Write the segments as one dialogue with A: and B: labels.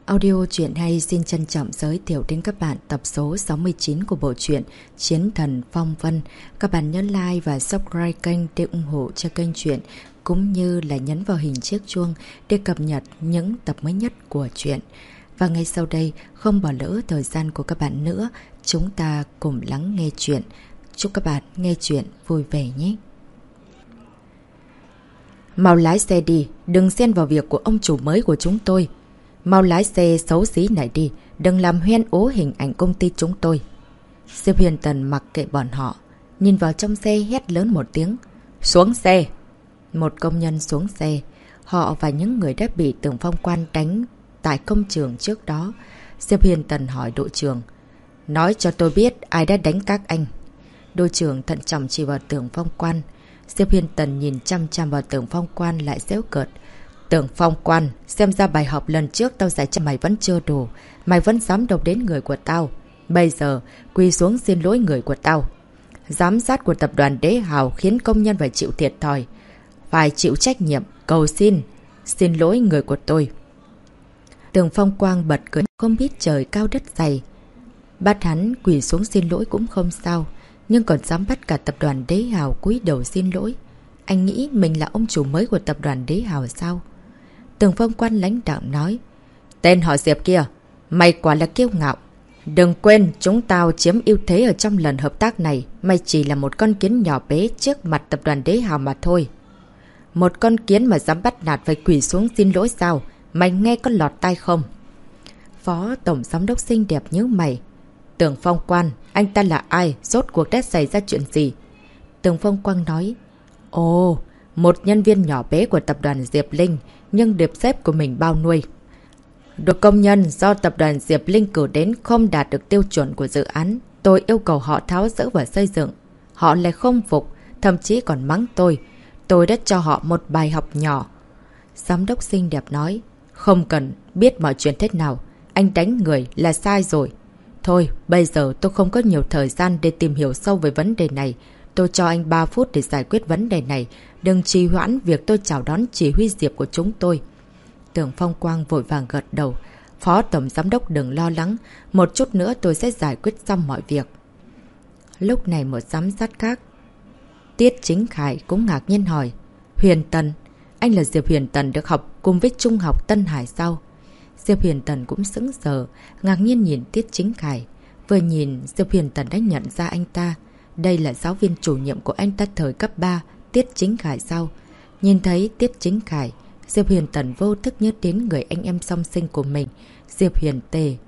A: Audio truyện hay xin trân trọng giới thiệu đến các bạn tập số 69 của bộ truyện Chiến Thần Phong Vân. Các bạn nhấn like và subscribe kênh để ủng hộ cho kênh truyện, cũng như là nhấn vào hình chiếc chuông để cập nhật những tập mới nhất của truyện. Và ngay sau đây, không bỏ lỡ thời gian của các bạn nữa, chúng ta cùng lắng nghe truyện. Chúc các bạn nghe truyện vui vẻ nhé. Mau lái xe đi, đừng xen vào việc của ông chủ mới của chúng tôi. Mau lái xe xấu xí này đi, đừng làm hoen ố hình ảnh công ty chúng tôi. Diệp Huyền Tần mặc kệ bọn họ, nhìn vào trong xe hét lớn một tiếng. Xuống xe! Một công nhân xuống xe. Họ và những người đã bị Tưởng Phong Quan đánh tại công trường trước đó. Diệp Huyền Tần hỏi đội trưởng. Nói cho tôi biết ai đã đánh các anh. Đội trưởng thận trọng chỉ vào Tưởng Phong Quan. Diệp Huyền Tần nhìn chăm chăm vào Tưởng Phong Quan lại giễu cợt. Tưởng Phong Quan, xem ra bài học lần trước tao dạy cho mày vẫn chưa đủ. Mày vẫn dám độc đến người của tao. Bây giờ, quỳ xuống xin lỗi người của tao. Giám sát của tập đoàn Đế Hào khiến công nhân phải chịu thiệt thòi. Phải chịu trách nhiệm, cầu xin lỗi người của tôi. Tưởng Phong Quang bật cười, không biết trời cao đất dày. Bắt hắn quỳ xuống xin lỗi cũng không sao, nhưng còn dám bắt cả tập đoàn Đế Hào cúi đầu xin lỗi. Anh nghĩ mình là ông chủ mới của tập đoàn Đế Hào sao? Tưởng Phong Quan lãnh đạo nói. Tên họ Diệp kia, mày quả là kiêu ngạo. Đừng quên chúng tao chiếm ưu thế ở trong lần hợp tác này. Mày chỉ là một con kiến nhỏ bé trước mặt tập đoàn Đế Hào mà thôi. Một con kiến mà dám bắt nạt phải quỳ xuống xin lỗi sao? Mày nghe có lọt tai không? Phó tổng giám đốc xinh đẹp nhớ mày. Tưởng Phong Quan, anh ta là ai? Rốt cuộc đã xảy ra chuyện gì? Tưởng Phong Quang nói. Ồ, một nhân viên nhỏ bé của tập đoàn Diệp Linh, nhưng được sếp của mình bao nuôi. Được công nhân do tập đoàn Diệp Linh cử đến không đạt được tiêu chuẩn của dự án. Tôi yêu cầu họ tháo dỡ và xây dựng. Họ lại không phục, thậm chí còn mắng tôi. Tôi đã cho họ một bài học nhỏ. Giám đốc xinh đẹp nói. Không cần biết mọi chuyện thế nào. Anh đánh người là sai rồi. Thôi, bây giờ tôi không có nhiều thời gian để tìm hiểu sâu về vấn đề này. Tôi cho anh 3 phút để giải quyết vấn đề này. Đừng trì hoãn việc tôi chào đón chỉ huy Diệp của chúng tôi. Tưởng Phong Quang vội vàng gật đầu. Phó tổng giám đốc đừng lo lắng. Một chút nữa tôi sẽ giải quyết xong mọi việc. Lúc này một giám sát khác, Tiết Chính Khải cũng ngạc nhiên hỏi. Huyền Tần, anh là Diệp Huyền Tần được học cùng với Trung học Tân Hải sao? Diệp Huyền Tần cũng sững sờ, ngạc nhiên nhìn Tiết Chính Khải. Vừa nhìn, Diệp Huyền Tần đã nhận ra anh ta. Đây là giáo viên chủ nhiệm của anh ta thời cấp 3, Tiết Chính Khải sao? Nhìn thấy Tiết Chính Khải, Diệp Huyền Tần vô thức nhớ đến người anh em song sinh của mình, Diệp Huyền Tề.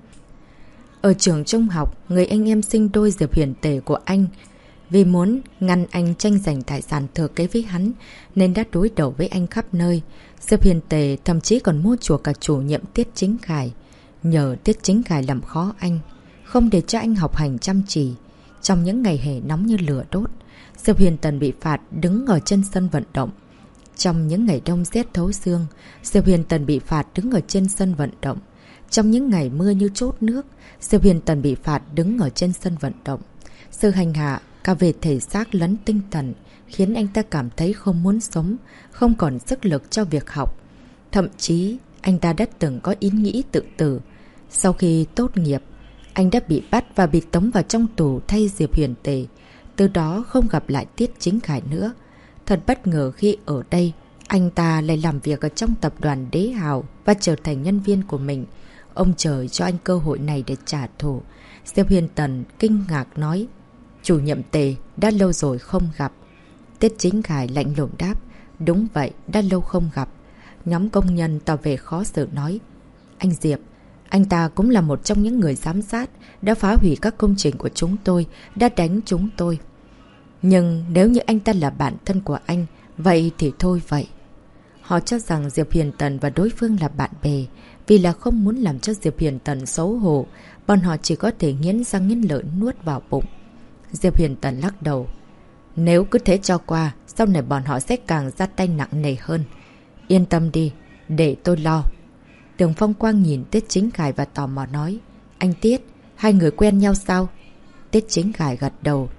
A: Ở trường trung học, người anh em sinh đôi Diệp Huyền Tề của anh, vì muốn ngăn anh tranh giành tài sản thừa kế với hắn, nên đã đối đầu với anh khắp nơi. Diệp Huyền Tề thậm chí còn mua chuộc cả chủ nhiệm Tiết Chính Khải. Nhờ Tiết Chính Khải làm khó anh, không để cho anh học hành chăm chỉ. Trong những ngày hè nóng như lửa đốt, Diệp Huyền Tần bị phạt đứng ở trên sân vận động. Trong những ngày đông rét thấu xương, Diệp Huyền Tần bị phạt đứng ở trên sân vận động. Trong những ngày mưa như trút nước, Diệp Huyền Tần bị phạt đứng ở trên sân vận động. Sự hành hạ cả về thể xác lẫn tinh thần khiến anh ta cảm thấy không muốn sống, không còn sức lực cho việc học. Thậm chí, anh ta đã từng có ý nghĩ tự tử. Sau khi tốt nghiệp, anh đã bị bắt và bị tống vào trong tù thay Diệp Huyền Tề. Từ đó không gặp lại Tiết Chính Khải nữa. Thật bất ngờ khi ở đây, anh ta lại làm việc ở trong tập đoàn Đế Hào và trở thành nhân viên của mình. Ông trời cho anh cơ hội này để trả thù. Diệp Huyền Tần kinh ngạc nói. Chủ nhiệm Tề, đã lâu rồi không gặp. Tiết Chính Khải lạnh lùng đáp. Đúng vậy, đã lâu không gặp. Nhóm công nhân tỏ vẻ khó xử nói. Anh Diệp, anh ta cũng là một trong những người giám sát, đã phá hủy các công trình của chúng tôi, đã đánh chúng tôi. Nhưng nếu như anh ta là bạn thân của anh, vậy thì thôi vậy. Họ cho rằng Diệp Huyền Tần và đối phương là bạn bè. Vì là không muốn làm cho Diệp Huyền Tần xấu hổ, bọn họ chỉ có thể nghiến răng nghiến lợi nuốt vào bụng. Diệp Huyền Tần lắc đầu. Nếu cứ thế cho qua, sau này bọn họ sẽ càng ra tay nặng nề hơn. Yên tâm đi, để tôi lo. Tưởng Phong Quang nhìn Tiết Chính Khải và tò mò nói. Anh Tiết, hai người quen nhau sao? Tiết Chính Khải gật đầu.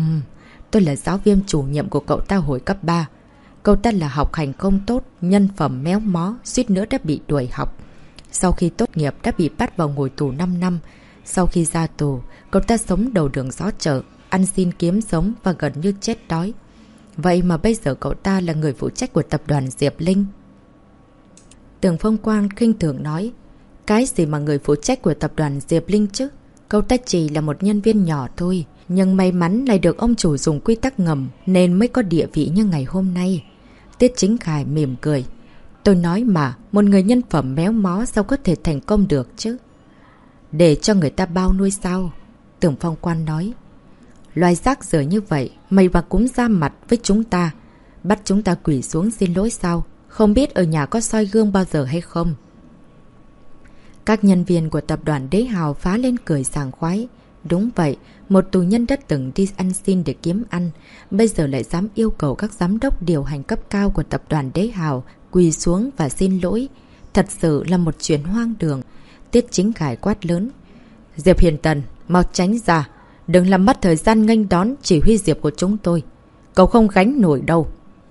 A: Tôi là giáo viên chủ nhiệm của cậu ta hồi cấp 3. Cậu ta là học hành không tốt, nhân phẩm méo mó, suýt nữa đã bị đuổi học. Sau khi tốt nghiệp đã bị bắt vào ngồi tù 5 năm. Sau khi ra tù, cậu ta sống đầu đường xó chợ, ăn xin kiếm sống và gần như chết đói. Vậy mà bây giờ cậu ta là người phụ trách của tập đoàn Diệp Linh. Tưởng Phong Quang khinh thường nói, cái gì mà người phụ trách của tập đoàn Diệp Linh chứ? Cậu ta chỉ là một nhân viên nhỏ thôi, nhưng may mắn lại được ông chủ dùng quy tắc ngầm nên mới có địa vị như ngày hôm nay. Tiết Chính Khải mỉm cười. Tôi nói mà, một người nhân phẩm méo mó sao có thể thành công được chứ? Để cho người ta bao nuôi sao? Tưởng Phong Quan nói. Loài rác rưởi như vậy, mày mà cũng ra mặt với chúng ta. Bắt chúng ta quỳ xuống xin lỗi sao? Không biết ở nhà có soi gương bao giờ hay không? Các nhân viên của tập đoàn Đế Hào phá lên cười sảng khoái. Đúng vậy, một tù nhân đã từng đi ăn xin để kiếm ăn, bây giờ lại dám yêu cầu các giám đốc điều hành cấp cao của tập đoàn Đế Hào quỳ xuống và xin lỗi. Thật sự là một chuyện hoang đường. Tiết Chính Khải quát lớn. Diệp Hiền Tần, mau tránh ra. Đừng làm mất thời gian nghênh đón chỉ huy Diệp của chúng tôi. Cậu không gánh nổi đâu.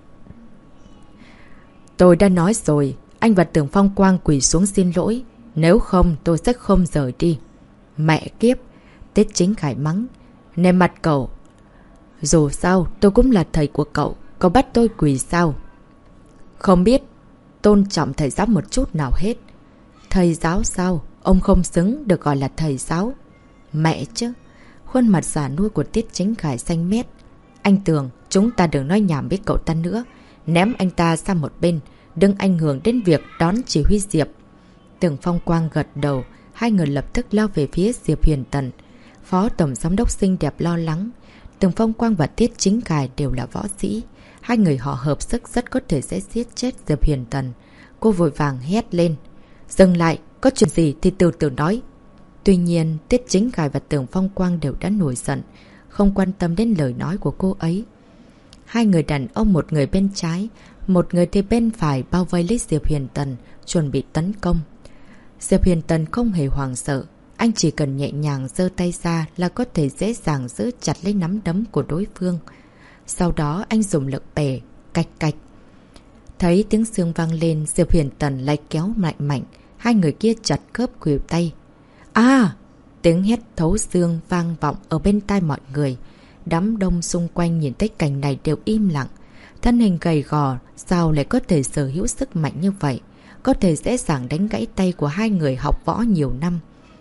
A: Tôi đã nói rồi, anh và Tưởng Phong Quang quỳ xuống xin lỗi. Nếu không tôi sẽ không rời đi. Mẹ kiếp, Tiết Chính Khải mắng. Nề mặt cậu. Dù sao tôi cũng là thầy của cậu. Cậu bắt tôi quỳ sao? Không biết tôn trọng thầy giáo một chút nào hết. Thầy giáo sao? Ông không xứng được gọi là thầy giáo. Mẹ chứ. Khuôn mặt già nua của Tiết Chính Khải xanh mét. Anh Tường, chúng ta đừng nói nhảm với cậu ta nữa. Ném anh ta sang một bên. Đừng ảnh hưởng đến việc đón chỉ huy Diệp. Tưởng Phong Quang gật đầu. Hai người lập tức lao về phía Diệp Huyền Tần. Phó tổng giám đốc xinh đẹp lo lắng. Tưởng Phong Quang và Tiết Chính Khải đều là võ sĩ. Hai người họ hợp sức rất có thể sẽ giết chết Diệp Huyền Tần. Cô vội vàng hét lên. Dừng lại, có chuyện gì thì từ từ nói. Tuy nhiên, Tiết Chính Khải và Tưởng Phong Quang đều đã nổi giận, không quan tâm đến lời nói của cô ấy. Hai người đàn ông, một người bên trái, một người thì bên phải bao vây lấy Diệp Huyền Tần, chuẩn bị tấn công. Diệp Huyền Tần không hề hoảng sợ. Anh chỉ cần nhẹ nhàng giơ tay ra là có thể dễ dàng giữ chặt lấy nắm đấm của đối phương. Sau đó anh dùng lực bẻ, cạch cạch. Thấy tiếng xương vang lên, Diệp Huyền Tần lại kéo mạnh mạnh. Hai người kia chặt khớp khuỷu tay. À! Tiếng hét thấu xương vang vọng ở bên tai mọi người. Đám đông xung quanh nhìn thấy cảnh này đều im lặng. Thân hình gầy gò sao lại có thể sở hữu sức mạnh như vậy? Có thể dễ dàng đánh gãy tay của hai người học võ nhiều năm.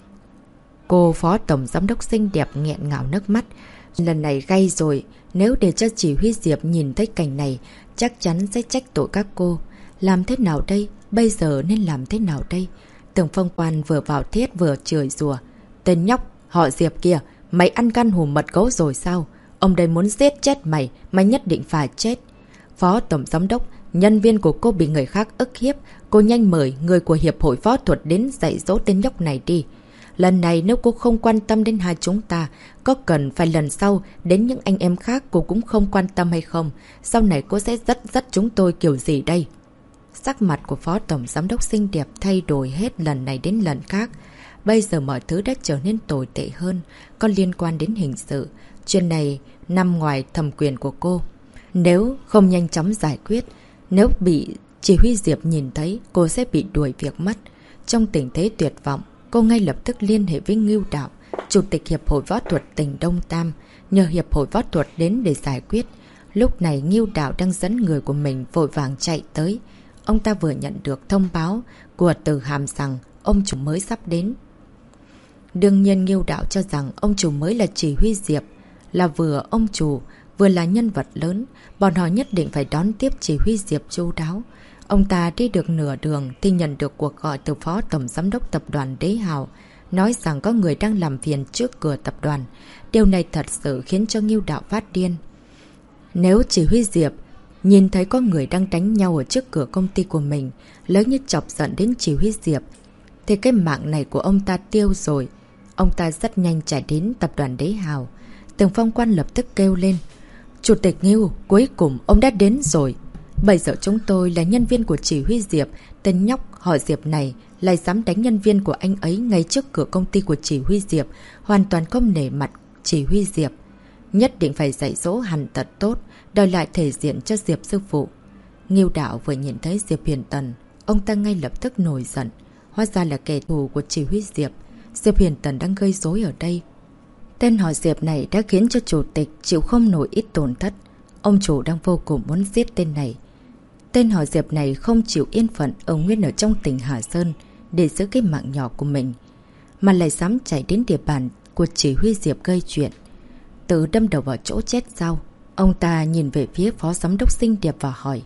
A: Cô phó tổng giám đốc xinh đẹp nghẹn ngào nước mắt. Lần này gay rồi. Nếu để cho chỉ huy Diệp nhìn thấy cảnh này, chắc chắn sẽ trách tội các cô. Làm thế nào đây? Bây giờ nên làm thế nào đây? Tưởng Phong Quan vừa vào thiết vừa chửi rủa. Tên nhóc, họ Diệp kìa, mày ăn gan hùm mật gấu rồi sao? Ông đây muốn giết chết mày, mày nhất định phải chết. Phó tổng giám đốc, nhân viên của cô bị người khác ức hiếp. Cô nhanh mời người của Hiệp hội Võ thuật đến dạy dỗ tên nhóc này đi. Lần này nếu cô không quan tâm đến hai chúng ta, có cần phải lần sau đến những anh em khác cô cũng không quan tâm hay không? Sau này cô sẽ dắt chúng tôi kiểu gì đây? Sắc mặt của phó tổng giám đốc xinh đẹp thay đổi hết lần này đến lần khác. Bây giờ mọi thứ đã trở nên tồi tệ hơn, có liên quan đến hình sự. Chuyện này nằm ngoài thẩm quyền của cô. Nếu không nhanh chóng giải quyết, nếu bị chỉ huy Diệp nhìn thấy, cô sẽ bị đuổi việc mất. Trong tình thế tuyệt vọng, cô ngay lập tức liên hệ với Ngưu Đạo, Chủ tịch Hiệp hội Võ thuật tỉnh Đông Tam, nhờ Hiệp hội Võ thuật đến để giải quyết. Lúc này Ngưu Đạo đang dẫn người của mình vội vàng chạy tới. Ông ta vừa nhận được thông báo của Từ Hàm rằng ông chủ mới sắp đến. Đương nhiên Ngưu Đạo cho rằng ông chủ mới là chỉ huy Diệp, là vừa ông chủ, vừa là nhân vật lớn. Bọn họ nhất định phải đón tiếp chỉ huy Diệp chu đáo. Ông ta đi được nửa đường thì nhận được cuộc gọi từ phó tổng giám đốc tập đoàn Đế Hào, nói rằng có người đang làm phiền trước cửa tập đoàn. Điều này thật sự khiến cho Ngưu Đạo phát điên. Nếu chỉ huy Diệp nhìn thấy có người đang đánh nhau ở trước cửa công ty của mình, lỡ như chọc giận đến chỉ huy Diệp, thì cái mạng này của ông ta tiêu rồi. Ông ta rất nhanh chạy đến tập đoàn Đế Hào. Tưởng Phong Quan lập tức kêu lên. Chủ tịch Ngưu, cuối cùng ông đã đến rồi. Bây giờ chúng tôi là nhân viên của chỉ huy Diệp. Tên nhóc họ Diệp này lại dám đánh nhân viên của anh ấy ngay trước cửa công ty của chỉ huy Diệp, hoàn toàn không nể mặt chỉ huy Diệp. Nhất định phải dạy dỗ hắn thật tốt, đòi lại thể diện cho Diệp sư phụ. Ngưu Đạo vừa nhìn thấy Diệp Huyền Tần, ông ta ngay lập tức nổi giận. Hóa ra là kẻ thù của chỉ huy Diệp. Diệp Huyền Tần đang gây rối ở đây. Tên họ Diệp này đã khiến cho chủ tịch chịu không nổi ít tổn thất. Ông chủ đang vô cùng muốn giết tên này. Tên họ Diệp này không chịu yên phận ở nguyên ở trong tỉnh Hà Sơn để giữ cái mạng nhỏ của mình, mà lại dám chạy đến địa bàn của chỉ huy Diệp gây chuyện. Tự đâm đầu vào chỗ chết sao? Ông ta nhìn về phía phó giám đốc xinh đẹp và hỏi.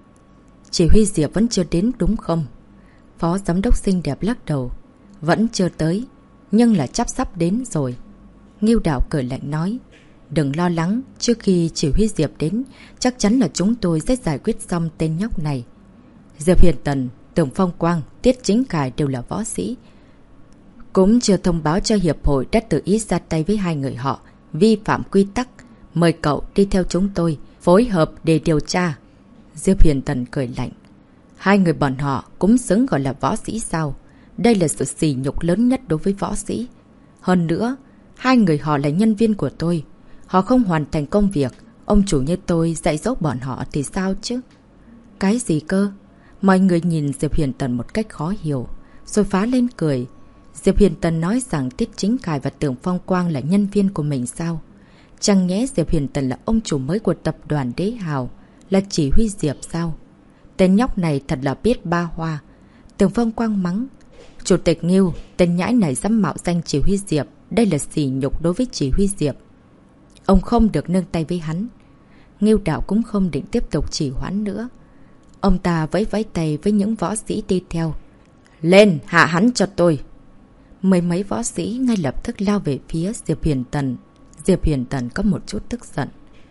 A: Chỉ huy Diệp vẫn chưa đến đúng không? Phó giám đốc xinh đẹp lắc đầu. Vẫn chưa tới, nhưng là chắc sắp đến rồi. Ngưu Đạo cười lạnh nói. Đừng lo lắng, trước khi chỉ huy Diệp đến, chắc chắn là chúng tôi sẽ giải quyết xong tên nhóc này. Diệp Huyền Tần, Tưởng Phong Quang, Tiết Chính Khải đều là võ sĩ. Cũng chưa thông báo cho hiệp hội đã tự ý ra tay với hai người họ, vi phạm quy tắc. Mời cậu đi theo chúng tôi, phối hợp để điều tra. Diệp Huyền Tần cười lạnh. Hai người bọn họ cũng xứng gọi là võ sĩ sao? Đây là sự sỉ nhục lớn nhất đối với võ sĩ. Hơn nữa, hai người họ là nhân viên của tôi. Họ không hoàn thành công việc, ông chủ như tôi dạy dỗ bọn họ thì sao chứ? Cái gì cơ? Mọi người nhìn Diệp Huyền Tần một cách khó hiểu, rồi phá lên cười. Diệp Huyền Tần nói rằng Tiết Chính Khải và Tưởng Phong Quang là nhân viên của mình sao? Chẳng nhẽ Diệp Huyền Tần là ông chủ mới của tập đoàn Đế Hào, là chỉ huy Diệp sao? Tên nhóc này thật là biết ba hoa. Tưởng Phong Quang mắng. Chủ tịch Ngưu, tên nhãi này dám mạo danh chỉ huy Diệp. Đây là sỉ nhục đối với chỉ huy Diệp. Ông không được nương tay với hắn. Ngưu Đạo cũng không định tiếp tục trì hoãn nữa. Ông ta vẫy vẫy tay với những võ sĩ đi theo. Lên, hạ hắn cho tôi. Mấy mấy võ sĩ ngay lập tức lao về phía Diệp Huyền Tần. Diệp Huyền Tần có một chút tức giận.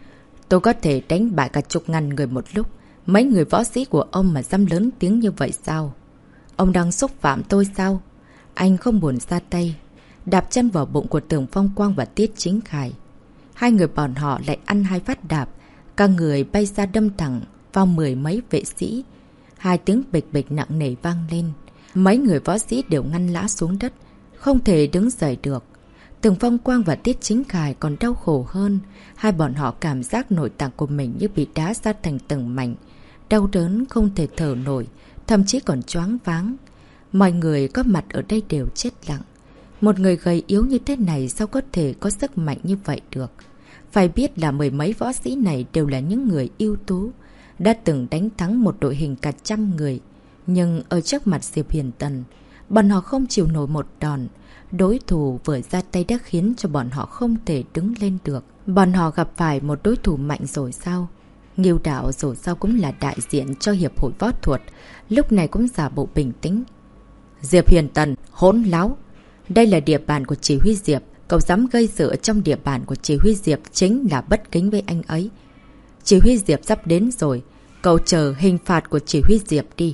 A: Tôi có thể đánh bại cả chục ngàn người một lúc. Mấy người võ sĩ của ông mà dám lớn tiếng như vậy sao? Ông đang xúc phạm tôi sao? Anh không buồn ra tay. Đạp chân vào bụng của Tưởng Phong Quang và Tiết Chính Khải. Hai người bọn họ lại ăn hai phát đạp. Các người bay ra đâm thẳng vào mười mấy vệ sĩ. Hai tiếng bịch bịch nặng nề vang lên. Mấy người võ sĩ đều ngăn lã xuống đất, không thể đứng dậy được. Tưởng Phong Quang và Tiết Chính Khải còn đau khổ hơn. Hai bọn họ cảm giác nội tạng của mình như bị đá ra thành từng mảnh. Đau đớn không thể thở nổi, thậm chí còn choáng váng. Mọi người có mặt ở đây đều chết lặng. Một người gầy yếu như thế này sao có thể có sức mạnh như vậy được? Phải biết là mười mấy võ sĩ này đều là những người ưu tú, đã từng đánh thắng một đội hình cả trăm người. Nhưng ở trước mặt Diệp Huyền Tần, bọn họ không chịu nổi một đòn. Đối thủ vừa ra tay đã khiến cho bọn họ không thể đứng lên được. Bọn họ gặp phải một đối thủ mạnh rồi sao? Ngưu Đạo dù sao cũng là đại diện cho hiệp hội võ thuật, lúc này cũng giả bộ bình tĩnh. Diệp Huyền Tần, hỗn láo! Đây là địa bàn của chỉ huy Diệp. Cậu dám gây sự trong địa bàn của chỉ huy Diệp chính là bất kính với anh ấy. Chỉ huy Diệp sắp đến rồi. Cậu chờ hình phạt của chỉ huy Diệp đi.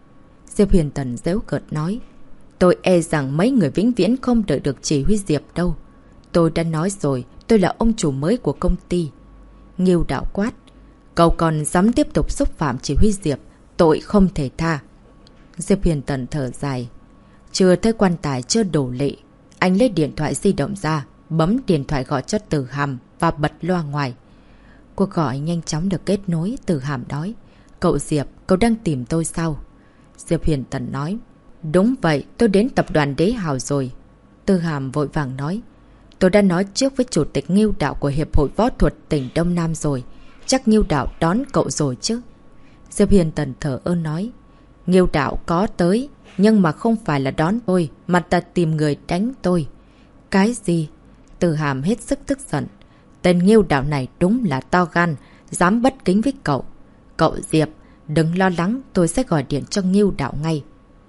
A: Diệp Huyền Tần giễu cợt nói. Tôi e rằng mấy người vĩnh viễn không đợi được chỉ huy Diệp đâu. Tôi đã nói rồi, tôi là ông chủ mới của công ty. Ngưu Đạo quát. Cậu còn dám tiếp tục xúc phạm chỉ huy Diệp. Tội không thể tha. Diệp Huyền Tần thở dài. Chưa thấy quan tài chưa đổ lệ. Anh lấy điện thoại di động ra, bấm điện thoại gọi cho Từ Hàm và bật loa ngoài. Cuộc gọi nhanh chóng được kết nối. Từ Hàm nói. Cậu Diệp, cậu đang tìm tôi sao? Diệp Huyền Tần nói. Đúng vậy, tôi đến tập đoàn Đế Hào rồi. Từ Hàm vội vàng nói. Tôi đã nói trước với chủ tịch Ngưu Đạo của Hiệp hội Võ thuật tỉnh Đông Nam rồi. Chắc Ngưu Đạo đón cậu rồi chứ? Diệp Huyền Tần thở ơ nói. Ngưu Đạo có tới, nhưng mà không phải là đón tôi, mà ta tìm người đánh tôi. Cái gì? Từ Hàm hết sức tức giận. Tên Ngưu Đạo này đúng là to gan, dám bất kính với cậu. Cậu Diệp, đừng lo lắng, tôi sẽ gọi điện cho Ngưu Đạo ngay.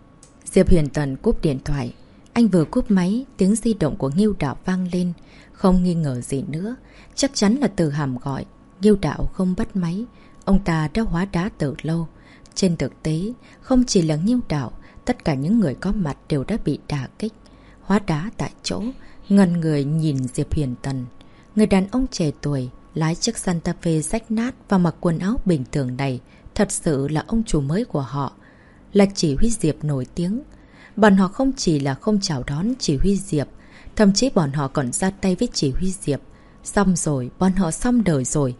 A: Diệp Huyền Tần cúp điện thoại. Anh vừa cúp máy, tiếng di động của Ngưu Đạo vang lên. Không nghi ngờ gì nữa, chắc chắn là Từ Hàm gọi. Ngưu Đạo không bắt máy, ông ta đã hóa đá từ lâu. Trên thực tế, không chỉ là Ngưu Đạo, tất cả những người có mặt đều đã bị đả kích. Hóa đá tại chỗ, ngần người nhìn Diệp Huyền Tần. Người đàn ông trẻ tuổi, lái chiếc Santa Fe rách nát và mặc quần áo bình thường này, thật sự là ông chủ mới của họ, là chỉ huy Diệp nổi tiếng. Bọn họ không chỉ là không chào đón chỉ huy Diệp, thậm chí bọn họ còn ra tay với chỉ huy Diệp. Xong rồi, bọn họ xong đời rồi.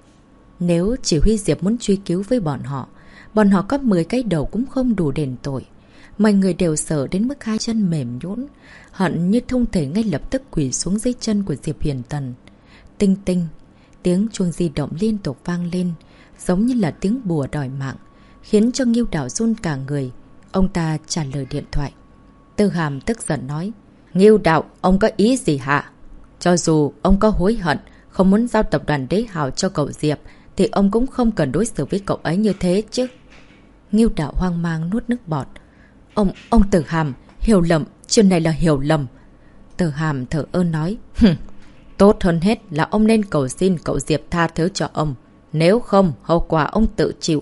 A: Nếu chỉ huy Diệp muốn truy cứu với bọn họ có 10 cái đầu cũng không đủ đền tội. Mọi người đều sợ đến mức hai chân mềm nhũn, hận như không thể ngay lập tức quỳ xuống dưới chân của Diệp Huyền Tần. Tinh tinh, tiếng chuông di động liên tục vang lên, giống như là tiếng bùa đòi mạng, khiến cho Ngưu Đạo run cả người. Ông ta trả lời điện thoại. Tư Hàm tức giận nói, Ngưu Đạo, ông có ý gì hả? Cho dù ông có hối hận, không muốn giao tập đoàn Đế Hào cho cậu Diệp, thì ông cũng không cần đối xử với cậu ấy như thế chứ. Ngưu Đạo hoang mang nuốt nước bọt. Ông Tử Hàm, hiểu lầm, chuyện này là hiểu lầm. Tử Hàm thở ơ nói, tốt hơn hết là ông nên cầu xin cậu Diệp tha thứ cho ông. Nếu không, hậu quả ông tự chịu.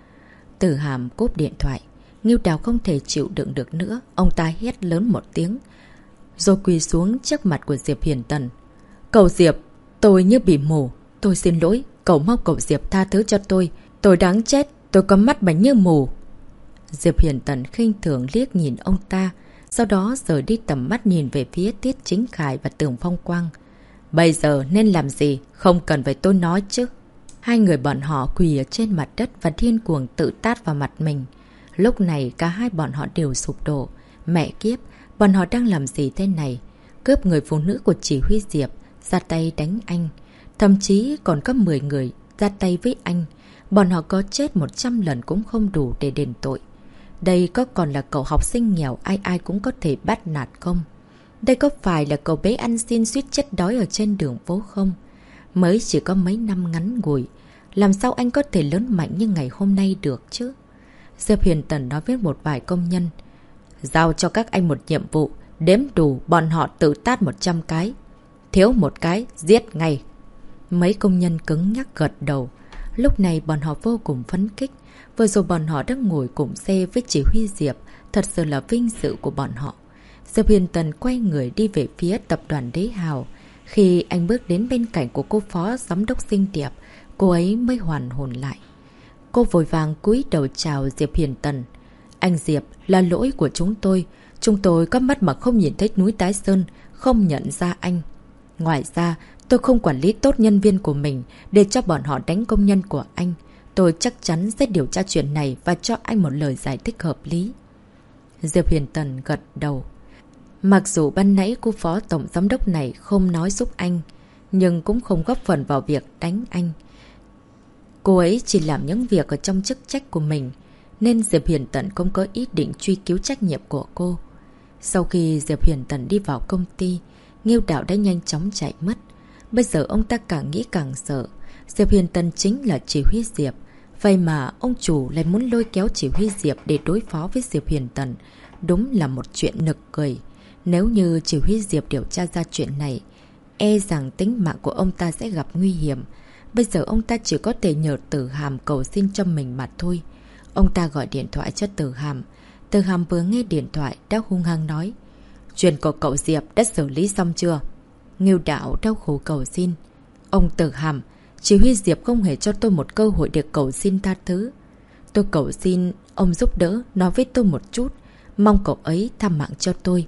A: Tử Hàm cúp điện thoại. Ngưu Đạo không thể chịu đựng được nữa. Ông ta hét lớn một tiếng, rồi quỳ xuống trước mặt của Diệp Huyền Tần. Cậu Diệp, tôi như bị mù. Tôi xin lỗi, cậu mong cậu Diệp tha thứ cho tôi. Tôi đáng chết, tôi có mắt mà như mù. Diệp Huyền Tần khinh thường liếc nhìn ông ta, sau đó rời đi tầm mắt nhìn về phía Tiết Chính Khải và Tưởng Phong Quang. Bây giờ nên làm gì, không cần phải tôi nói chứ. Hai người bọn họ quỳ ở trên mặt đất và điên cuồng tự tát vào mặt mình. Lúc này cả hai bọn họ đều sụp đổ. Mẹ kiếp, bọn họ đang làm gì thế này? Cướp người phụ nữ của chỉ huy Diệp, ra tay đánh anh. Thậm chí còn có 10 người ra tay với anh. Bọn họ có chết 100 lần cũng không đủ để đền tội. Đây có còn là cậu học sinh nghèo ai ai cũng có thể bắt nạt không? Đây có phải là cậu bé ăn xin suýt chết đói ở trên đường phố không? Mới chỉ có mấy năm ngắn ngủi, làm sao anh có thể lớn mạnh như ngày hôm nay được chứ? Diệp Huyền Tần nói với một vài công nhân. Giao cho các anh một nhiệm vụ, đếm đủ bọn họ tự tát 100 cái. Thiếu một cái, giết ngay. Mấy công nhân cứng nhắc gật đầu. Lúc này bọn họ vô cùng phấn khích. Vừa rồi bọn họ đang ngồi cùng xe với chỉ huy Diệp. Thật sự là vinh dự của bọn họ. Diệp Huyền Tần quay người đi về phía tập đoàn Đế Hào. Khi anh bước đến bên cạnh của cô phó giám đốc xinh đẹp, cô ấy mới hoàn hồn lại. Cô vội vàng cúi đầu chào Diệp Huyền Tần. Anh Diệp, là lỗi của chúng tôi. Chúng tôi có mắt mà không nhìn thấy núi Tái Sơn, không nhận ra anh. Ngoài ra, tôi không quản lý tốt nhân viên của mình để cho bọn họ đánh công nhân của anh. Tôi chắc chắn sẽ điều tra chuyện này và cho anh một lời giải thích hợp lý. Diệp Huyền Tần gật đầu. Mặc dù ban nãy cô phó tổng giám đốc này không nói giúp anh, nhưng cũng không góp phần vào việc đánh anh. Cô ấy chỉ làm những việc ở trong chức trách của mình, nên Diệp Huyền Tần không có ý định truy cứu trách nhiệm của cô. Sau khi Diệp Huyền Tần đi vào công ty, Ngưu Đạo đã nhanh chóng chạy mất. Bây giờ ông ta càng nghĩ càng sợ. Diệp Huyền Tần chính là chỉ huy Diệp. Vậy mà ông chủ lại muốn lôi kéo chỉ huy Diệp để đối phó với Diệp Huyền Tần. Đúng là một chuyện nực cười. Nếu như chỉ huy Diệp điều tra ra chuyện này, e rằng tính mạng của ông ta sẽ gặp nguy hiểm. Bây giờ ông ta chỉ có thể nhờ Tử Hàm cầu xin cho mình mà thôi. Ông ta gọi điện thoại cho Tử Hàm. Tử Hàm vừa nghe điện thoại đã hung hăng nói. Chuyện của cậu Diệp đã xử lý xong chưa? Ngưu Đạo đau khổ cầu xin. Ông Tử Hàm, chỉ huy Diệp không hề cho tôi một cơ hội để cầu xin tha thứ. Tôi cầu xin ông giúp đỡ, nói với tôi một chút. Mong cậu ấy tha mạng cho tôi.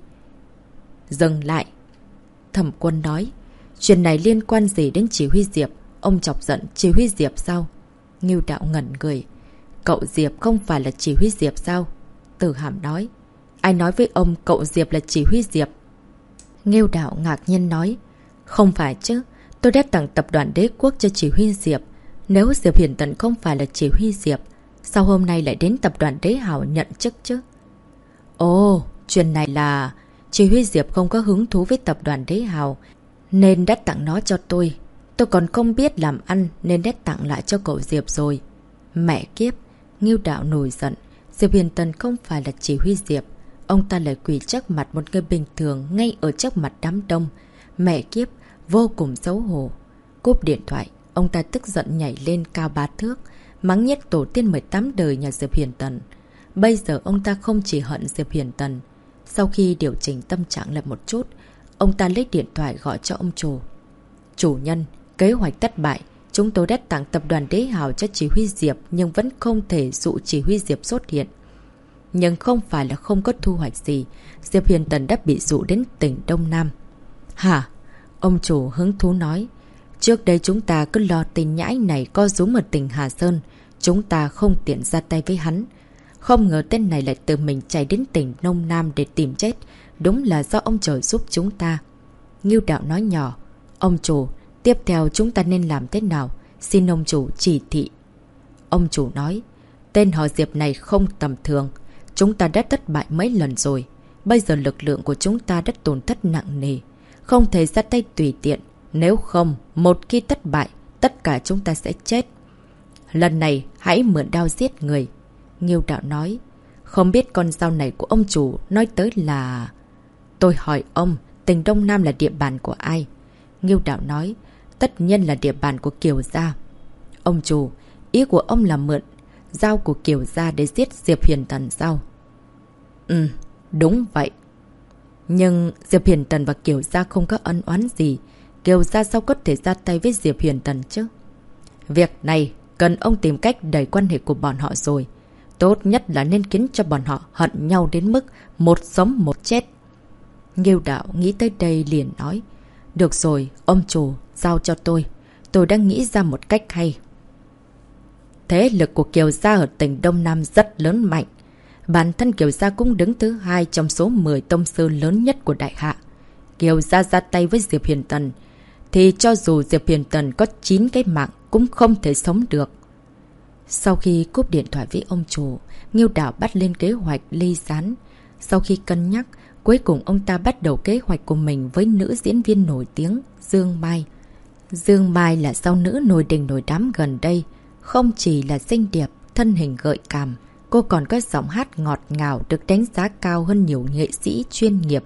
A: Dừng lại. Thẩm Quân nói. Chuyện này liên quan gì đến chỉ huy Diệp? Ông chọc giận chỉ huy Diệp sao? Ngưu Đạo ngẩn người. Cậu Diệp không phải là chỉ huy Diệp sao? Tử Hàm nói. Ai nói với ông cậu Diệp là chỉ huy Diệp? Ngưu Đạo ngạc nhiên nói. Không phải chứ. Tôi đã tặng tập đoàn Đế Quốc cho chỉ huy Diệp. Nếu Diệp Huyền Tần không phải là chỉ huy Diệp, sao hôm nay lại đến tập đoàn Đế Hào nhận chức chứ? Ồ, chuyện này là chỉ huy Diệp không có hứng thú với tập đoàn Đế Hào, nên đã tặng nó cho tôi. Tôi còn không biết làm ăn nên đã tặng lại cho cậu Diệp rồi. Mẹ kiếp, Ngưu Đạo nổi giận. Diệp Huyền Tần không phải là chỉ huy Diệp. Ông ta lại quỳ trước mặt một người bình thường ngay ở trước mặt đám đông. Mẹ kiếp, vô cùng xấu hổ. Cúp điện thoại, ông ta tức giận nhảy lên cao 3 thước, mắng nhiếc tổ tiên 18 đời nhà Diệp Huyền Tần. Bây giờ ông ta không chỉ hận Diệp Huyền Tần. Sau khi điều chỉnh tâm trạng lại một chút, ông ta lấy điện thoại gọi cho ông chủ. Chủ nhân, kế hoạch thất bại. Chúng tôi đã tặng tập đoàn Đế Hào cho chỉ huy Diệp nhưng vẫn không thể dụ chỉ huy Diệp xuất hiện. Nhưng không phải là không có thu hoạch gì. Diệp Huyền Tần đã bị dụ đến tỉnh Đông Nam. Hả? Ông chủ hứng thú nói. Trước đây chúng ta cứ lo tình nhãi này co rúm ở tỉnh Hà Sơn. Chúng ta không tiện ra tay với hắn. Không ngờ tên này lại tự mình chạy đến tỉnh Nông Nam để tìm chết. Đúng là do ông trời giúp chúng ta. Ngưu Đạo nói nhỏ. Ông chủ, tiếp theo chúng ta nên làm thế nào? Xin ông chủ chỉ thị. Ông chủ nói. Tên họ Diệp này không tầm thường. Chúng ta đã thất bại mấy lần rồi. Bây giờ lực lượng của chúng ta đã tổn thất nặng nề. Không thể ra tay tùy tiện. Nếu không, một khi thất bại, tất cả chúng ta sẽ chết. Lần này hãy mượn đao giết người. Ngưu Đạo nói. Không biết con dao này của ông chủ nói tới là... Tôi hỏi ông, tỉnh Đông Nam là địa bàn của ai? Ngưu Đạo nói. Tất nhiên là địa bàn của Kiều gia. Ông chủ, ý của ông là mượn dao của Kiều gia để giết Diệp Huyền Tần sao? Đúng vậy. Nhưng Diệp Huyền Tần và Kiều gia không có ân oán gì. Kiều gia sao có thể ra tay với Diệp Huyền Tần chứ? Việc này cần ông tìm cách đẩy quan hệ của bọn họ rồi. Tốt nhất là nên khiến cho bọn họ hận nhau đến mức một sống một chết. Ngưu Đạo nghĩ tới đây liền nói. Được rồi, ông chủ, giao cho tôi. Tôi đã nghĩ ra một cách hay. Thế lực của Kiều gia ở tỉnh Đông Nam rất lớn mạnh. Bản thân Kiều gia cũng đứng thứ 2 trong số 10 tông sư lớn nhất của Đại Hạ. Kiều gia ra tay với Diệp Huyền Tần, thì cho dù Diệp Huyền Tần có 9 cái mạng cũng không thể sống được. Sau khi cúp điện thoại với ông chủ, Ngưu Đạo bắt lên kế hoạch ly gián. Sau khi cân nhắc, cuối cùng ông ta bắt đầu kế hoạch của mình với nữ diễn viên nổi tiếng Dương Mai. Dương Mai là sao nữ nổi đình nổi đám gần đây. Không chỉ là xinh đẹp, thân hình gợi cảm, cô còn có giọng hát ngọt ngào được đánh giá cao hơn nhiều nghệ sĩ chuyên nghiệp.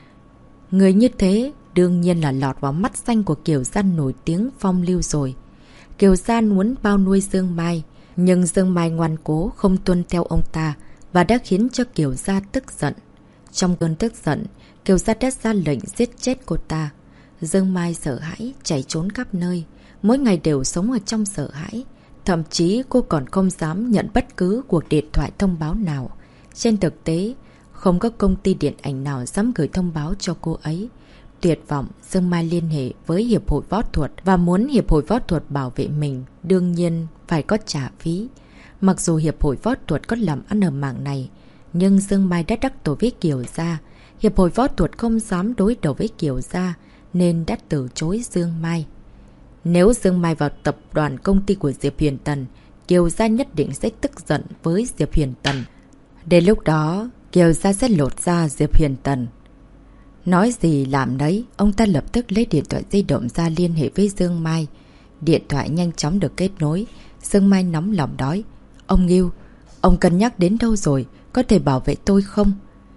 A: Người như thế đương nhiên là lọt vào mắt xanh của Kiều gia nổi tiếng phong lưu rồi. Kiều gia muốn bao nuôi Dương Mai, nhưng Dương Mai ngoan cố không tuân theo ông ta và đã khiến cho Kiều gia tức giận. Trong cơn tức giận, Kiều gia đã ra lệnh giết chết cô ta. Dương Mai sợ hãi, chạy trốn khắp nơi, mỗi ngày đều sống ở trong sợ hãi. Thậm chí cô còn không dám nhận bất cứ cuộc điện thoại thông báo nào. Trên thực tế, không có công ty điện ảnh nào dám gửi thông báo cho cô ấy. Tuyệt vọng, Dương Mai liên hệ với Hiệp hội Võ thuật và muốn Hiệp hội Võ thuật bảo vệ mình, đương nhiên phải có trả phí. Mặc dù Hiệp hội Võ thuật có làm ăn ở mảng này, nhưng Dương Mai đã đắc tội với Kiều gia. Hiệp hội Võ thuật không dám đối đầu với Kiều gia nên đã từ chối Dương Mai. Nếu Dương Mai vào tập đoàn công ty của Diệp Huyền Tần, Kiều gia nhất định sẽ tức giận với Diệp Huyền Tần. Đến lúc đó, Kiều gia sẽ lột ra Diệp Huyền Tần. Nói gì làm đấy, ông ta lập tức lấy điện thoại di động ra liên hệ với Dương Mai. Điện thoại nhanh chóng được kết nối. Dương Mai nóng lòng đói. Ông Ngưu, ông cân nhắc đến đâu rồi? Có thể bảo vệ tôi không?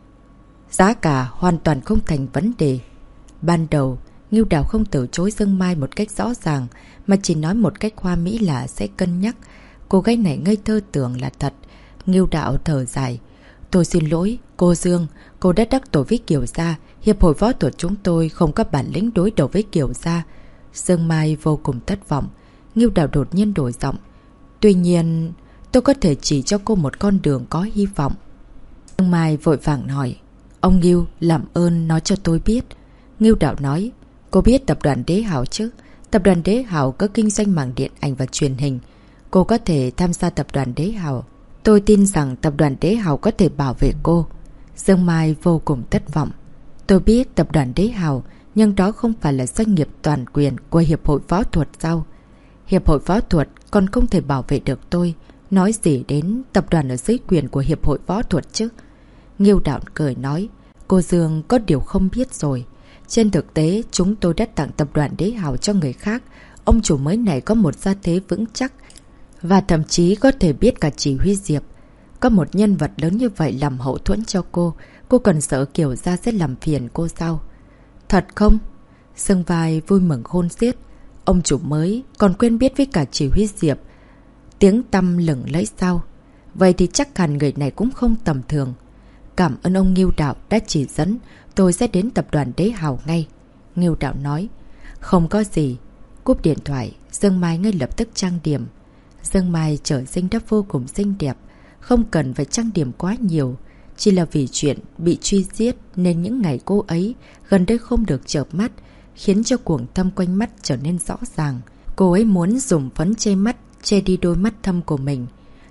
A: Giá cả hoàn toàn không thành vấn đề. Ban đầu, Ngưu Đạo không từ chối Dương Mai một cách rõ ràng, mà chỉ nói một cách hoa mỹ là sẽ cân nhắc. Cô gái này ngây thơ tưởng là thật. Ngưu Đạo thở dài. Tôi xin lỗi, cô Dương, cô đã đắc tội với Kiều gia. Hiệp hội Võ thuật chúng tôi không có bản lĩnh đối đầu với Kiều gia. Dương Mai vô cùng thất vọng. Ngưu Đạo đột nhiên đổi giọng. Tuy nhiên, tôi có thể chỉ cho cô một con đường có hy vọng. Dương Mai vội vàng hỏi. Ông Ngưu, làm ơn nói cho tôi biết. Ngưu Đạo nói. Cô biết tập đoàn Đế Hào chứ? Tập đoàn Đế Hào có kinh doanh mảng điện ảnh và truyền hình. Cô có thể tham gia tập đoàn Đế Hào. Tôi tin rằng tập đoàn Đế Hào có thể bảo vệ cô. Dương Mai vô cùng thất vọng. Tôi biết tập đoàn Đế Hào, nhưng đó không phải là doanh nghiệp toàn quyền của Hiệp hội Võ thuật sao? Hiệp hội Võ thuật còn không thể bảo vệ được tôi. Nói gì đến tập đoàn ở dưới quyền của Hiệp hội Võ thuật chứ? Ngưu Đạo cười nói. Cô Dương có điều không biết rồi. Trên thực tế, chúng tôi đã tặng tập đoàn Đế Hào cho người khác. Ông chủ mới này có một gia thế vững chắc và thậm chí có thể biết cả chỉ huy Diệp. Có một nhân vật lớn như vậy làm hậu thuẫn cho cô cần sợ Kiều gia sẽ làm phiền cô sao? Thật không? Dương Vai vui mừng khôn xiết. Ông chủ mới còn quen biết với cả chỉ huy Diệp. Tiếng tăm lừng lẫy sao? Vậy thì chắc hẳn người này cũng không tầm thường. Cảm ơn ông Ngưu Đạo đã chỉ dẫn. Tôi sẽ đến tập đoàn Đế Hào ngay. Ngưu Đạo nói. Không có gì. Cúp điện thoại, Dương Mai ngay lập tức trang điểm. Dương Mai trở sinh đã vô cùng xinh đẹp. Không cần phải trang điểm quá nhiều. Chỉ là vì chuyện bị truy giết nên những ngày cô ấy gần đây không được chợp mắt, khiến cho cuồng thâm quanh mắt trở nên rõ ràng. Cô ấy muốn dùng phấn che mắt, che đi đôi mắt thâm của mình.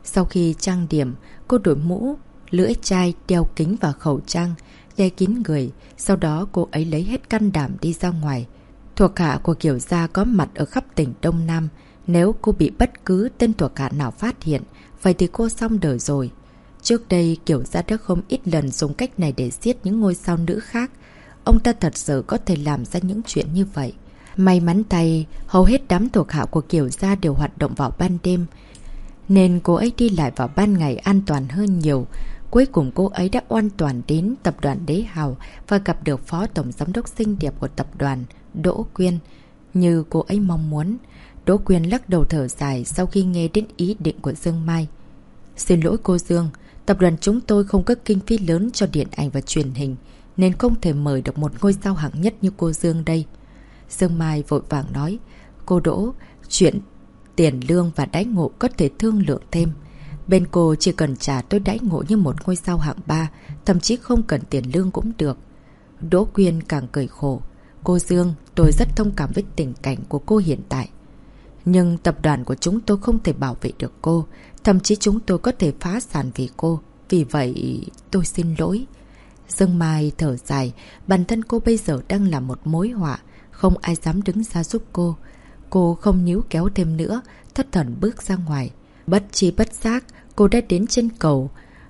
A: Sau khi trang điểm, cô đội mũ, lưỡi chai, đeo kính và khẩu trang, che kín người. Sau đó cô ấy lấy hết can đảm đi ra ngoài. Thuộc hạ của Kiều gia có mặt ở khắp tỉnh Đông Nam. Nếu cô bị bất cứ tên thuộc hạ nào phát hiện, vậy thì cô xong đời rồi. Trước đây Kiều gia đã không ít lần dùng cách này để giết những ngôi sao nữ khác. Ông ta thật sự có thể làm ra những chuyện như vậy. May mắn thay, hầu hết đám thuộc hạ của Kiều gia đều hoạt động vào ban đêm, nên cô ấy đi lại vào ban ngày an toàn hơn nhiều. Cuối cùng cô ấy đã oan toàn đến tập đoàn Đế Hào và gặp được phó tổng giám đốc xinh đẹp của tập đoàn, Đỗ Quyên, như cô ấy mong muốn. Đỗ Quyên lắc đầu thở dài sau khi nghe đến ý định của Dương Mai. Xin lỗi cô Dương, tập đoàn chúng tôi không có kinh phí lớn cho điện ảnh và truyền hình, nên không thể mời được một ngôi sao hạng nhất như cô Dương đây. Dương Mai vội vàng nói, cô Đỗ, chuyện tiền lương và đãi ngộ có thể thương lượng thêm. Bên cô chỉ cần trả tôi đãi ngộ như một ngôi sao hạng 3, thậm chí không cần tiền lương cũng được. Đỗ Quyên càng cười khổ. Cô Dương, tôi rất thông cảm với tình cảnh của cô hiện tại. Nhưng tập đoàn của chúng tôi không thể bảo vệ được cô. Thậm chí chúng tôi có thể phá sản vì cô. Vì vậy, tôi xin lỗi. Dương Mai thở dài. Bản thân cô bây giờ đang là một mối họa. Không ai dám đứng ra giúp cô. Cô không níu kéo thêm nữa, thất thần bước ra ngoài. Bất chi bất giác, cô đã đến trên cầu.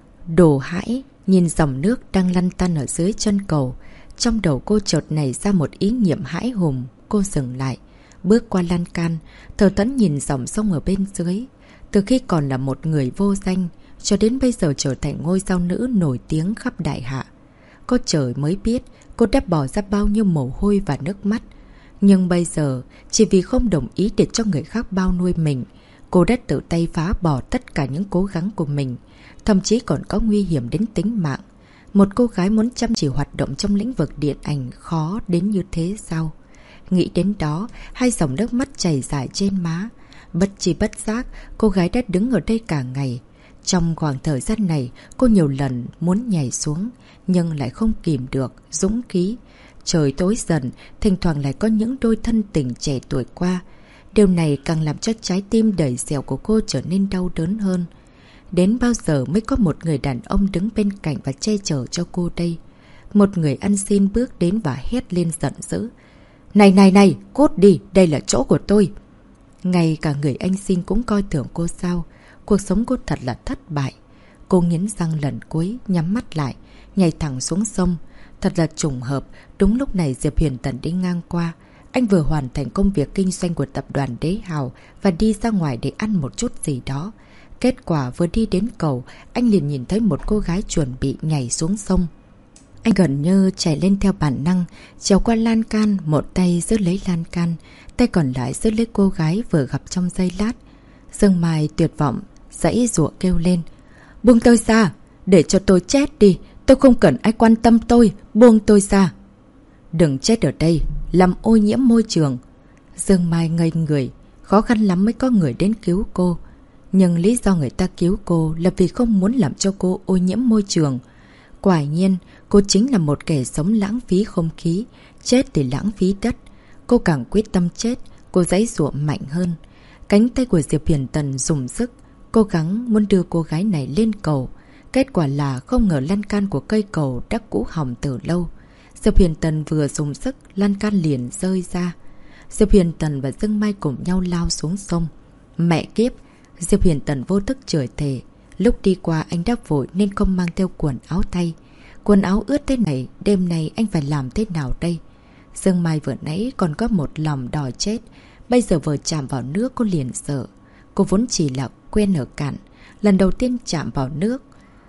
A: Đồ hãi, nhìn dòng nước đang lăn tăn ở dưới chân cầu. Trong đầu cô chợt nảy ra một ý niệm hãi hùng. Cô dừng lại, bước qua lan can, thờ thẫn nhìn dòng sông ở bên dưới. Từ khi còn là một người vô danh, cho đến bây giờ trở thành ngôi sao nữ nổi tiếng khắp đại hạ. Cô trời mới biết cô đã bỏ ra bao nhiêu mồ hôi và nước mắt. Nhưng bây giờ, chỉ vì không đồng ý để cho người khác bao nuôi mình, cô đã tự tay phá bỏ tất cả những cố gắng của mình, thậm chí còn có nguy hiểm đến tính mạng. Một cô gái muốn chăm chỉ hoạt động trong lĩnh vực điện ảnh khó đến như thế sao? Nghĩ đến đó, hai dòng nước mắt chảy dài trên má. Bất chi bất giác, cô gái đã đứng ở đây cả ngày. Trong khoảng thời gian này, cô nhiều lần muốn nhảy xuống, nhưng lại không kìm được dũng khí. Trời tối dần, thỉnh thoảng lại có những đôi thân tình trẻ tuổi qua. Điều này càng làm cho trái tim đầy dẻo của cô trở nên đau đớn hơn. Đến bao giờ mới có một người đàn ông đứng bên cạnh và che chở cho cô đây? Một người ăn xin bước đến và hét lên giận dữ. Này này này, cút đi, đây là chỗ của tôi. Ngay cả người anh xin cũng coi thường cô sao? Cuộc sống cô thật là thất bại. Cô nghiến răng lần cuối, nhắm mắt lại, nhảy thẳng xuống sông. Thật là trùng hợp, đúng lúc này Diệp Huyền Tần đi ngang qua. Anh vừa hoàn thành công việc kinh doanh của tập đoàn Đế Hào và đi ra ngoài để ăn một chút gì đó. Kết quả vừa đi đến cầu, anh liền nhìn thấy một cô gái chuẩn bị nhảy xuống sông. Anh gần như chạy lên theo bản năng, trèo qua lan can, một tay giữ lấy lan can, tay còn lại giữ lấy cô gái vừa gặp trong giây lát. Dương Mai tuyệt vọng, giãy giụa kêu lên. Buông tôi ra, để cho tôi chết đi, tôi không cần ai quan tâm tôi, buông tôi ra. Đừng chết ở đây, làm ô nhiễm môi trường. Dương Mai ngây người, khó khăn lắm mới có người đến cứu cô. Nhưng lý do người ta cứu cô là vì không muốn làm cho cô ô nhiễm môi trường. Quả nhiên, cô chính là một kẻ sống lãng phí không khí, chết thì lãng phí đất. Cô càng quyết tâm chết, cô giãy giụa mạnh hơn. Cánh tay của Diệp Huyền Tần dùng sức, cố gắng muốn đưa cô gái này lên cầu. Kết quả là không ngờ lan can của cây cầu đã cũ hỏng từ lâu. Diệp Huyền Tần vừa dùng sức, lan can liền rơi ra. Diệp Huyền Tần và Dương Mai cùng nhau lao xuống sông. Mẹ kiếp! Diệp Huyền Tần vô thức chửi thề. Lúc đi qua anh đã vội nên không mang theo quần áo thay. Quần áo ướt thế này, đêm nay anh phải làm thế nào đây? Dương Mai vừa nãy còn có một lòng đòi chết. Bây giờ vừa chạm vào nước cô liền sợ. Cô vốn chỉ là quen ở cạn, lần đầu tiên chạm vào nước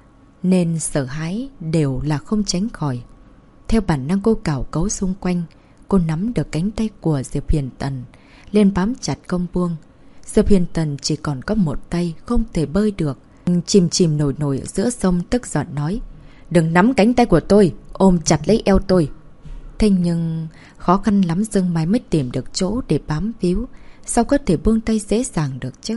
A: nên sợ hãi đều là không tránh khỏi. Theo bản năng cô cào cấu xung quanh. Cô nắm được cánh tay của Diệp Huyền Tần, lên bám chặt không buông. Diệp Huyền Tần chỉ còn có một tay, không thể bơi được. Chìm chìm nổi nổi ở giữa sông tức giận nói. Đừng nắm cánh tay của tôi, ôm chặt lấy eo tôi. Thế nhưng khó khăn lắm Dương Mai mới tìm được chỗ để bám víu. Sao có thể buông tay dễ dàng được chứ?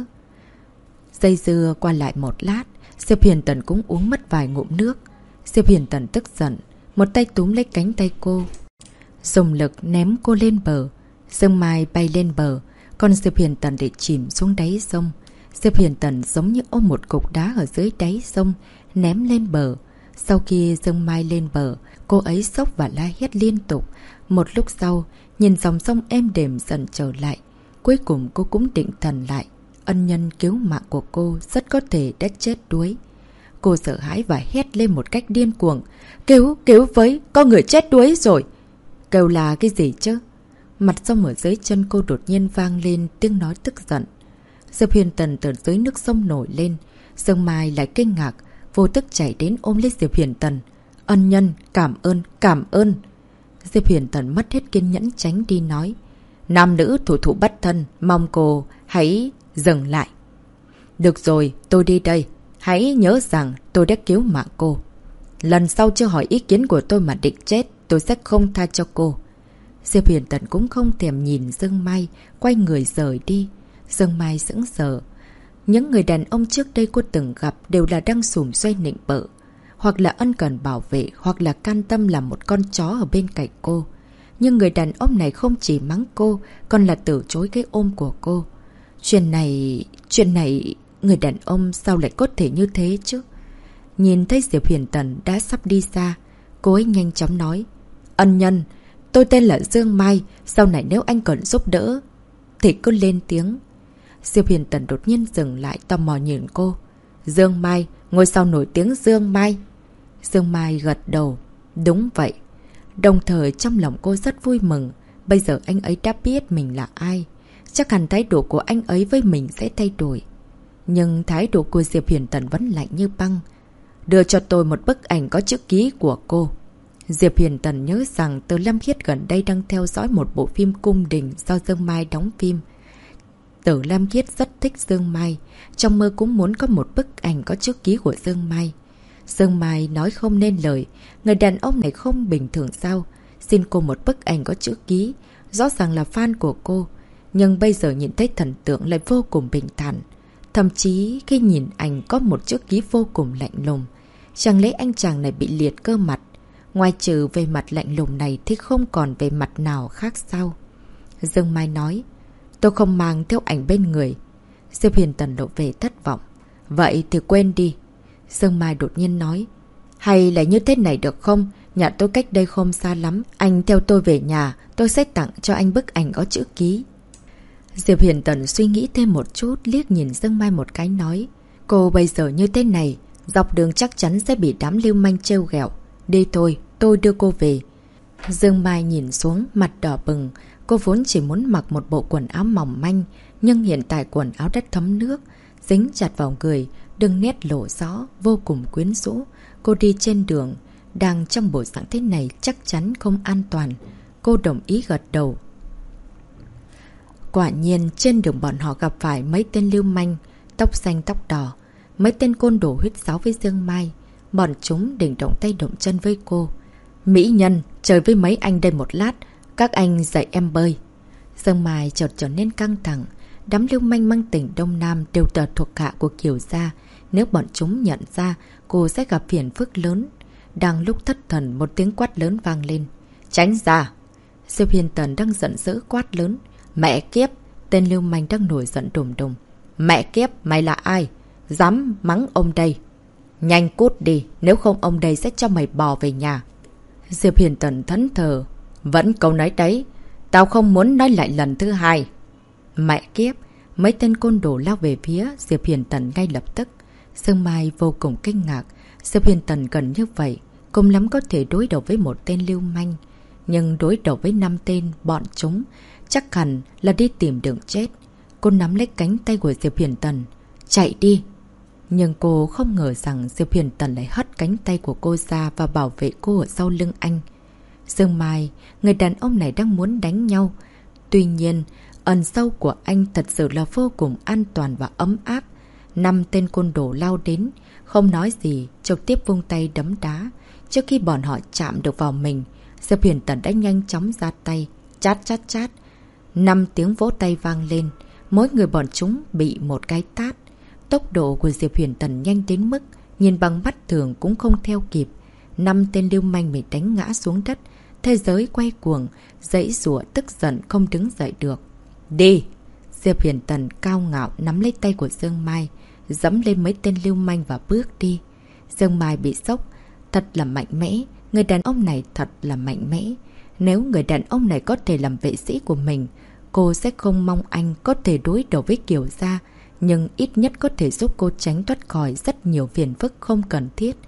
A: Dây dưa qua lại một lát, Diệp Huyền Tần cũng uống mất vài ngụm nước. Diệp Huyền Tần tức giận, một tay túm lấy cánh tay cô, dùng lực ném cô lên bờ. Dương Mai bay lên bờ, còn Diệp Huyền Tần để chìm xuống đáy sông. Diệp Hiền Tần giống như ôm một cục đá ở dưới đáy sông, ném lên bờ. Sau khi Dương Mai lên bờ, cô ấy sốc và la hét liên tục. Một lúc sau, nhìn dòng sông êm đềm dần trở lại. Cuối cùng cô cũng định thần lại. Ân nhân cứu mạng của cô rất có thể đã chết đuối. Cô sợ hãi và hét lên một cách điên cuồng. Cứu với, có người chết đuối rồi. Kêu là cái gì chứ? Mặt sông ở dưới chân cô đột nhiên vang lên tiếng nói tức giận. Diệp Hiền Tần từ dưới nước sông nổi lên. Dương Mai lại kinh ngạc, vô thức chạy đến ôm lấy Diệp Hiền Tần. Ân nhân, cảm ơn. Diệp Hiền Tần mất hết kiên nhẫn tránh đi nói. Nam nữ thủ thủ bất thân, mong cô hãy dừng lại. Được rồi, tôi đi đây. Hãy nhớ rằng tôi đã cứu mạng cô. Lần sau chưa hỏi ý kiến của tôi mà định chết, tôi sẽ không tha cho cô. Diệp Hiền Tần cũng không thèm nhìn Dương Mai, quay người rời đi. Dương Mai sững sờ. Những người đàn ông trước đây cô từng gặp đều là đang xùm xoay nịnh bợ. Hoặc là ân cần bảo vệ, hoặc là can tâm làm một con chó ở bên cạnh cô. Nhưng người đàn ông này không chỉ mắng cô, còn là từ chối cái ôm của cô. Chuyện này, người đàn ông sao lại có thể như thế chứ? Nhìn thấy Diệp Hiền Tần đã sắp đi xa, cô ấy nhanh chóng nói. Ân nhân, tôi tên là Dương Mai, sau này nếu anh cần giúp đỡ thì cứ lên tiếng. Diệp Hiền Tần đột nhiên dừng lại tò mò nhìn cô. Dương Mai, ngôi sao nổi tiếng Dương Mai. Dương Mai gật đầu. Đúng vậy. Đồng thời trong lòng cô rất vui mừng. Bây giờ anh ấy đã biết mình là ai. Chắc hẳn thái độ của anh ấy với mình sẽ thay đổi. Nhưng thái độ của Diệp Hiền Tần vẫn lạnh như băng. Đưa cho tôi một bức ảnh có chữ ký của cô. Diệp Hiền Tần nhớ rằng Từ Lam Khiết gần đây đang theo dõi một bộ phim cung đình do Dương Mai đóng phim. Từ Lam Khiết rất thích Dương Mai. Trong mơ cũng muốn có một bức ảnh có chữ ký của Dương Mai. Dương Mai nói không nên lời. Người đàn ông này không bình thường sao? Xin cô một bức ảnh có chữ ký. Rõ ràng là fan của cô. Nhưng bây giờ nhìn thấy thần tượng lại vô cùng bình thản. Thậm chí khi nhìn ảnh có một chữ ký vô cùng lạnh lùng. Chẳng lẽ anh chàng này bị liệt cơ mặt? Ngoài trừ về mặt lạnh lùng này thì không còn về mặt nào khác sao? Dương Mai nói. Tôi không mang theo ảnh bên người. Diệp Hiền Tần lộ về thất vọng. Vậy thì quên đi. Dương Mai đột nhiên nói. Hay là như thế này được không? Nhà tôi cách đây không xa lắm. Anh theo tôi về nhà. Tôi sẽ tặng cho anh bức ảnh có chữ ký. Diệp Hiền Tần suy nghĩ thêm một chút, liếc nhìn Dương Mai một cái nói. Cô bây giờ như thế này, dọc đường chắc chắn sẽ bị đám lưu manh trêu ghẹo. Đi thôi, tôi đưa cô về. Dương Mai nhìn xuống, mặt đỏ bừng. Cô vốn chỉ muốn mặc một bộ quần áo mỏng manh, nhưng hiện tại quần áo đã thấm nước, dính chặt vào người, đường nét lộ rõ, vô cùng quyến rũ. Cô đi trên đường, đang trong bộ dạng thế này chắc chắn không an toàn. Cô đồng ý gật đầu. Quả nhiên trên đường bọn họ gặp phải mấy tên lưu manh, tóc xanh tóc đỏ, mấy tên côn đồ huyết sáo với Dương Mai. Bọn chúng định động tay động chân với cô. Mỹ nhân, chơi với mấy anh đây một lát, các anh dạy em bơi. Dương Mai chợt trở nên căng thẳng. Đám lưu manh mang tỉnh Đông Nam đều là thuộc hạ của Kiều gia. Nếu bọn chúng nhận ra, cô sẽ gặp phiền phức lớn. Đang lúc thất thần, một tiếng quát lớn vang lên. Tránh ra! Diệp Hiền Tần đang giận dữ quát lớn. Mẹ kiếp! Tên lưu manh đang nổi giận đùng đùng. Mẹ kiếp! Mày là ai? Dám mắng ông đây! Nhanh cút đi! Nếu không ông đây sẽ cho mày bò về nhà. Diệp Hiền Tần thẫn thờ. Vẫn câu nói đấy. Tao không muốn nói lại lần thứ hai. Mẹ kiếp! Mấy tên côn đồ lao về phía Diệp Hiền Tần ngay lập tức. Dương Mai vô cùng kinh ngạc. Diệp Hiền Tần cần như vậy, cùng lắm có thể đối đầu với một tên lưu manh. Nhưng đối đầu với 5 tên bọn chúng, chắc hẳn là đi tìm đường chết. Cô nắm lấy cánh tay của Diệp Hiền Tần. Chạy đi! Nhưng cô không ngờ rằng Diệp Hiền Tần lại hất cánh tay của cô ra và bảo vệ cô ở sau lưng anh. Dương Mai, người đàn ông này đang muốn đánh nhau. Tuy nhiên, ẩn sâu của anh thật sự là vô cùng an toàn và ấm áp. 5 tên côn đồ lao đến, không nói gì, trực tiếp vung tay đấm đá. Trước khi bọn họ chạm được vào mình, Diệp Hiền Tần đã nhanh chóng ra tay. Chát chát chát. 5 tiếng vỗ tay vang lên. Mỗi người bọn chúng bị một cái tát. Tốc độ của Diệp Hiền Tần nhanh đến mức nhìn bằng mắt thường cũng không theo kịp. 5 tên lưu manh bị đánh ngã xuống đất. Thế giới quay cuồng, giãy giụa tức giận không đứng dậy được. Đi! Diệp Huyền Tần cao ngạo nắm lấy tay của Dương Mai, dẫm lên mấy tên lưu manh và bước đi. Dương Mai bị sốc. Thật là mạnh mẽ. Người đàn ông này thật là mạnh mẽ. Nếu người đàn ông này có thể làm vệ sĩ của mình, cô sẽ không mong anh có thể đối đầu với Kiều Gia, nhưng ít nhất có thể giúp cô tránh thoát khỏi rất nhiều phiền phức không cần thiết.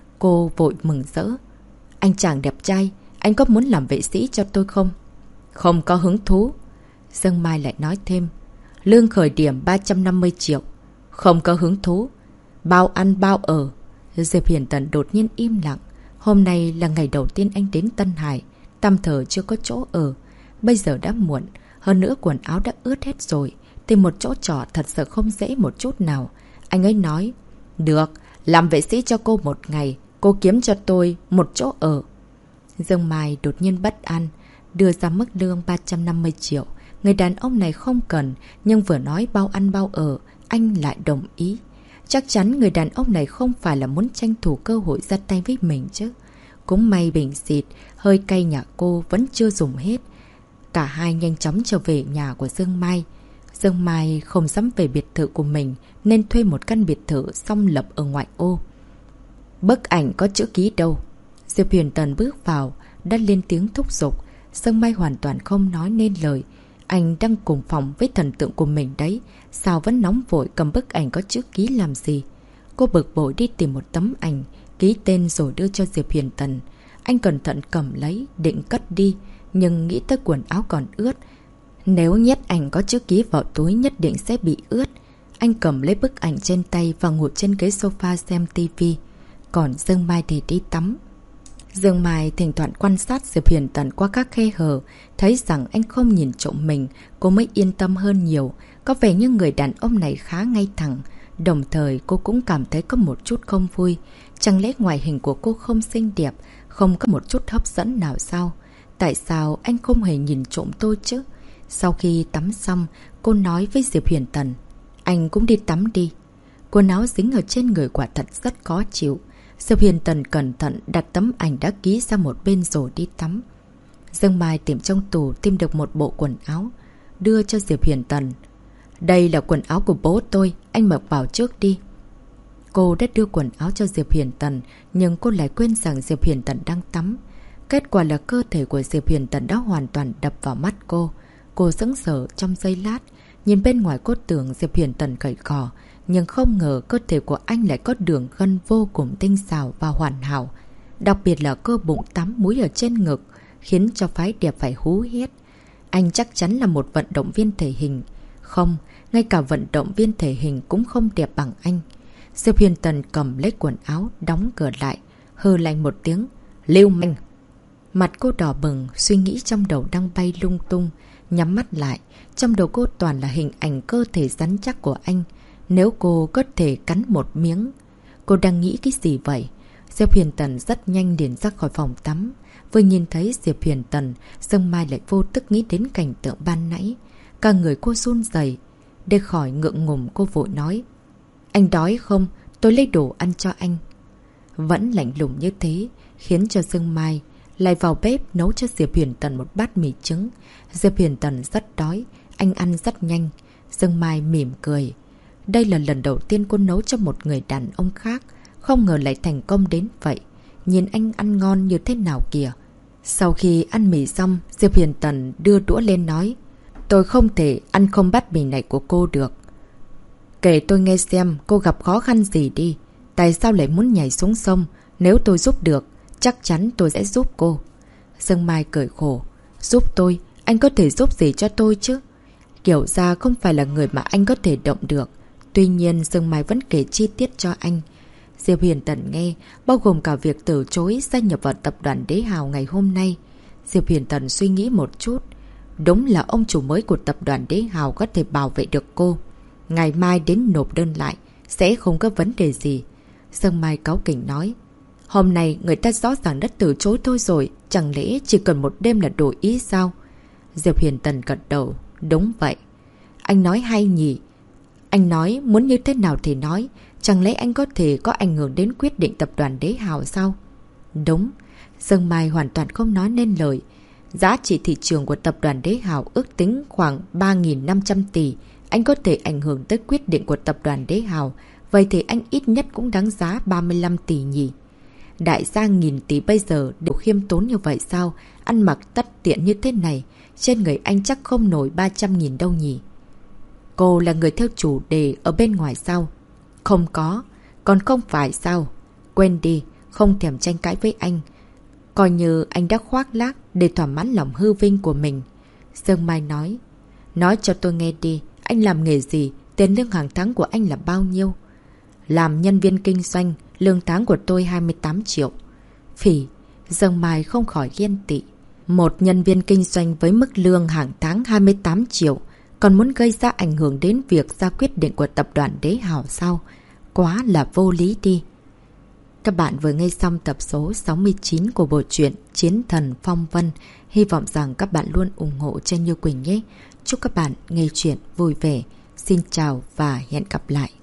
A: Cô vội mừng rỡ. Anh chàng đẹp trai, anh có muốn làm vệ sĩ cho tôi không? Không có hứng thú. Dương Mai lại nói thêm. Lương khởi điểm 350 triệu. Không có hứng thú. Bao ăn bao ở. Diệp Huyền Tần đột nhiên im lặng. Hôm nay là ngày đầu tiên anh đến Tân Hải. Tạm thời chưa có chỗ ở. Bây giờ đã muộn. Hơn nữa quần áo đã ướt hết rồi. Tìm một chỗ trọ thật sự không dễ một chút nào. Anh ấy nói. Được, làm vệ sĩ cho cô một ngày. Cô kiếm cho tôi một chỗ ở. Dương Mai đột nhiên bất an. Đưa ra mức lương 350 triệu. Người đàn ông này không cần. Nhưng vừa nói bao ăn bao ở, anh lại đồng ý. Chắc chắn người đàn ông này không phải là muốn tranh thủ cơ hội ra tay với mình chứ. Cũng may bình xịt, hơi cay nhà cô vẫn chưa dùng hết. Cả hai nhanh chóng trở về nhà của Dương Mai. Dương Mai không dám về biệt thự của mình nên thuê một căn biệt thự song lập ở ngoại ô. Bức ảnh có chữ ký đâu? Diệp Huyền Tần bước vào, đã lên tiếng thúc giục. Dương Mai hoàn toàn không nói nên lời. Anh đang cùng phòng với thần tượng của mình đấy. Sao vẫn nóng vội cầm bức ảnh có chữ ký làm gì? Cô bực bội đi tìm một tấm ảnh, ký tên rồi đưa cho Diệp Huyền Tần. Anh cẩn thận cầm lấy, định cất đi. Nhưng nghĩ tới quần áo còn ướt. Nếu nhét ảnh có chữ ký vào túi nhất định sẽ bị ướt. Anh cầm lấy bức ảnh trên tay và ngồi trên ghế sofa xem tivi. Còn Dương Mai thì đi tắm. Dương Mai thỉnh thoảng quan sát Diệp Huyền Tần qua các khe hở, thấy rằng anh không nhìn trộm mình, cô mới yên tâm hơn nhiều. Có vẻ như người đàn ông này khá ngay thẳng. Đồng thời cô cũng cảm thấy có một chút không vui. Chẳng lẽ ngoại hình của cô không xinh đẹp, không có một chút hấp dẫn nào sao? Tại sao anh không hề nhìn trộm tôi chứ? Sau khi tắm xong, cô nói với Diệp Huyền Tần. Anh cũng đi tắm đi. Quần áo dính ở trên người quả thật rất khó chịu. Diệp Huyền Tần cẩn thận đặt tấm ảnh đã ký ra một bên rồi đi tắm. Dương Mai tìm trong tủ tìm được một bộ quần áo, đưa cho Diệp Huyền Tần. Đây là quần áo của bố tôi, anh mặc vào trước đi. Cô đã đưa quần áo cho Diệp Huyền Tần, nhưng cô lại quên rằng Diệp Huyền Tần đang tắm. Kết quả là cơ thể của Diệp Huyền Tần đã hoàn toàn đập vào mắt cô. Cô sững sờ trong giây lát, nhìn bên ngoài cô tưởng Diệp Huyền Tần gầy gò, nhưng không ngờ cơ thể của anh lại có đường gân vô cùng tinh xảo và hoàn hảo. Đặc biệt là cơ bụng tắm múi ở trên ngực, khiến cho phái đẹp phải hú hét. Anh chắc chắn là một vận động viên thể hình. Không, ngay cả vận động viên thể hình cũng không đẹp bằng anh. Diệp Huyền Tần cầm lấy quần áo, đóng cửa lại, hừ lạnh một tiếng. Lưu manh! Mặt cô đỏ bừng, suy nghĩ trong đầu đang bay lung tung. Nhắm mắt lại, trong đầu cô toàn là hình ảnh cơ thể rắn chắc của anh. Nếu cô có thể cắn một miếng. Cô đang nghĩ cái gì vậy? Diệp Huyền Tần rất nhanh liền ra khỏi phòng tắm. Vừa nhìn thấy Diệp Huyền Tần, Dương Mai lại vô tức nghĩ đến cảnh tượng ban nãy. Cả người cô run rẩy. Để khỏi ngượng ngùng cô vội nói. Anh đói không? Tôi lấy đồ ăn cho anh. Vẫn lạnh lùng như thế, khiến cho Dương Mai lại vào bếp nấu cho Diệp Huyền Tần một bát mì trứng. Diệp Huyền Tần rất đói, anh ăn rất nhanh. Dương Mai mỉm cười. Đây là lần đầu tiên cô nấu cho một người đàn ông khác, không ngờ lại thành công đến vậy. Nhìn anh ăn ngon như thế nào kìa. Sau khi ăn mì xong, Diệp Huyền Tần đưa đũa lên nói. Tôi không thể ăn không bát mì này của cô được. Kể tôi nghe xem cô gặp khó khăn gì đi. Tại sao lại muốn nhảy xuống sông? Nếu tôi giúp được, chắc chắn tôi sẽ giúp cô. Dương Mai cười khổ. Giúp tôi? Anh có thể giúp gì cho tôi chứ? Kiểu ra không phải là người mà anh có thể động được. Tuy nhiên Dương Mai vẫn kể chi tiết cho anh. Diệp Huyền Tần nghe, bao gồm cả việc từ chối gia nhập vào tập đoàn Đế Hào ngày hôm nay. Diệp Huyền Tần suy nghĩ một chút. Đúng là ông chủ mới của tập đoàn Đế Hào có thể bảo vệ được cô. Ngày mai đến nộp đơn lại, sẽ không có vấn đề gì. Dương Mai cáu kỉnh nói. Hôm nay người ta rõ ràng đã từ chối tôi rồi, chẳng lẽ chỉ cần một đêm là đổi ý sao? Diệp Huyền Tần gật đầu. Đúng vậy. Anh nói hay nhỉ? Anh nói muốn như thế nào thì nói. Chẳng lẽ anh có thể có ảnh hưởng đến quyết định tập đoàn Đế Hào sao? Đúng. Dương Mai hoàn toàn không nói nên lời. Giá trị thị trường của tập đoàn Đế Hào ước tính khoảng 3.500 tỷ. Anh có thể ảnh hưởng tới quyết định của tập đoàn Đế Hào. Vậy thì anh ít nhất cũng đáng giá 35 tỷ nhỉ? Đại gia nghìn tỷ bây giờ đều khiêm tốn như vậy sao? Ăn mặc tất tiện như thế này, trên người anh chắc không nổi 300.000 đâu nhỉ? Cô là người theo chủ đề ở bên ngoài sao? Không có, còn không phải sao? Quên đi, không thèm tranh cãi với anh. Coi như anh đã khoác lác để thỏa mãn lòng hư vinh của mình. Dương Mai nói. Nói cho tôi nghe đi, anh làm nghề gì? Tiền lương hàng tháng của anh là bao nhiêu? Làm nhân viên kinh doanh, lương tháng của tôi 28 triệu. Phỉ, Dương Mai không khỏi ghen tị. Một nhân viên kinh doanh với mức lương hàng tháng 28 triệu, còn muốn gây ra ảnh hưởng đến việc ra quyết định của tập đoàn Đế Hào sao? Quá là vô lý đi. Các bạn vừa nghe xong tập số 69 của bộ truyện Chiến Thần Phong Vân. Hy vọng rằng các bạn luôn ủng hộ cho Như Quỳnh nhé. Chúc các bạn nghe truyện vui vẻ. Xin chào và hẹn gặp lại.